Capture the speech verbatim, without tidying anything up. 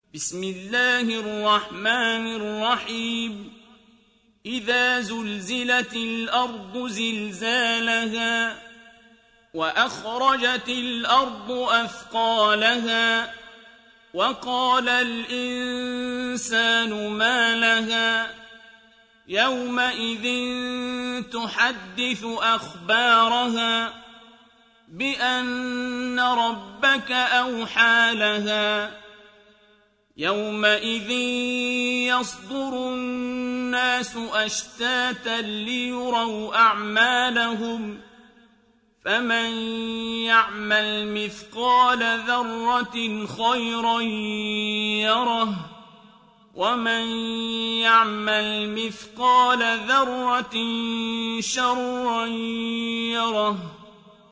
بسم الله الرحمن الرحيم إذا زلزلت الأرض زلزالها وأخرجت الأرض أثقالها وقال الإنسان ما لها يومئذ تحدث أخبارها بأن ربك أوحى لها يومئذ يصدر الناس أشتاتا ليروا أعمالهم فمن يعمل مثقال ذرة خيرا يره ومن يعمل مثقال ذرة شرا يره